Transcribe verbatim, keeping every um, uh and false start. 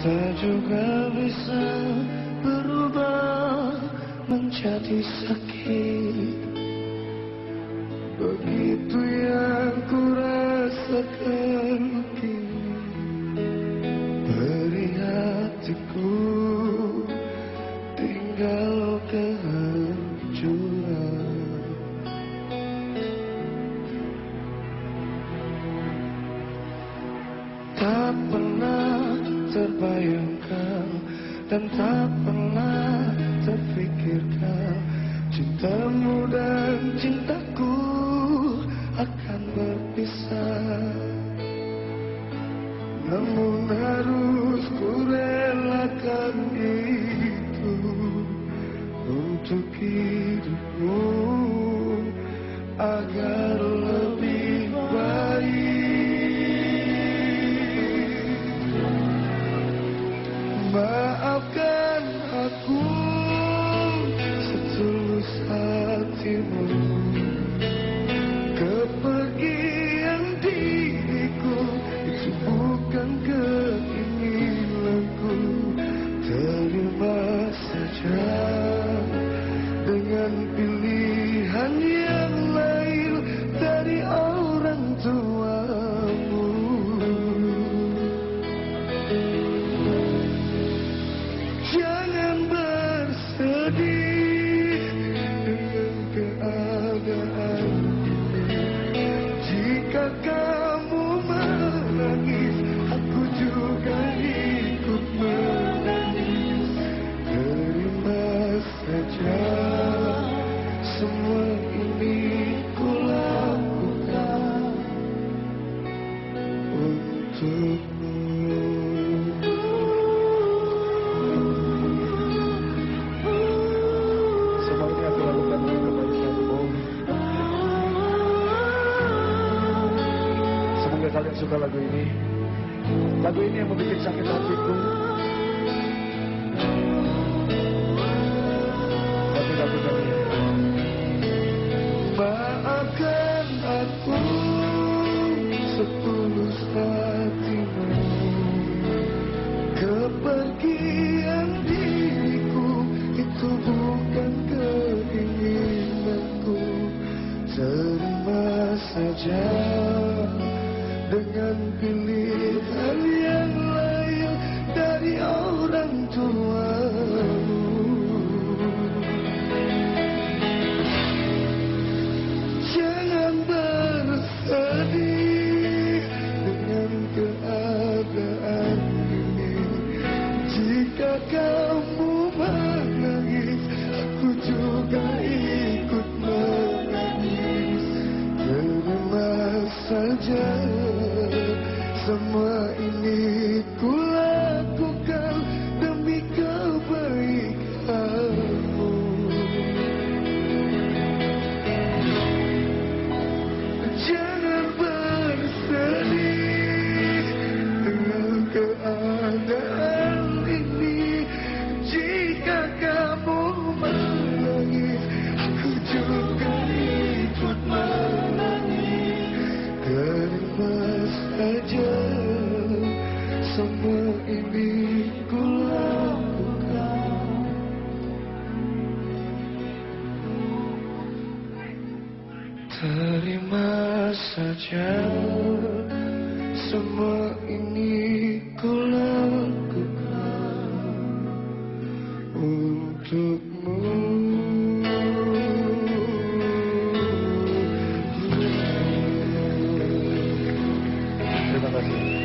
Cinta juga bisa berubah menjadi sakit. Begitu yang ku rasakan kini. Beri hatiku tinggal kehancuran. Tak pernah terbayangkan dan tak pernah terfikirkan cintamu dan cintaku akan berpisah. Namun harus ku relakan itu untuk hidupmu agar lebih baik. Maafkan aku setulus hatimu. Kepergian diriku itu bukan keinginanku. Terima saja dengan pilihan yang lain dari orang tuamu. Jangan bersedih dengan keadaan ini. Jika kamu menangis, aku juga ikut menangis. Terima saja semua ini ku lakukan untukmu. Kalian suka lagu ini. Lagu ini yang membuat sakit hatiku. Tapi lagu kami. Maafkan aku setulus hatimu. Kepergian diriku itu bukan keinginanku. Terima saja dengan pilihan yang lain dari orang tuamu. Jangan bersedih dengan keadaan ini. Jika kamu menangis, aku juga ikut menangis. Terima saja semua ini ku lakukan demi kebaikanmu. Jangan bersedih dengan keadaan ini. Jika kamu menangis, aku juga ikut menangis. Terima saja semua ini ku lakukan. Terima saja semua ini ku lakukan untukmu. Terima kasih.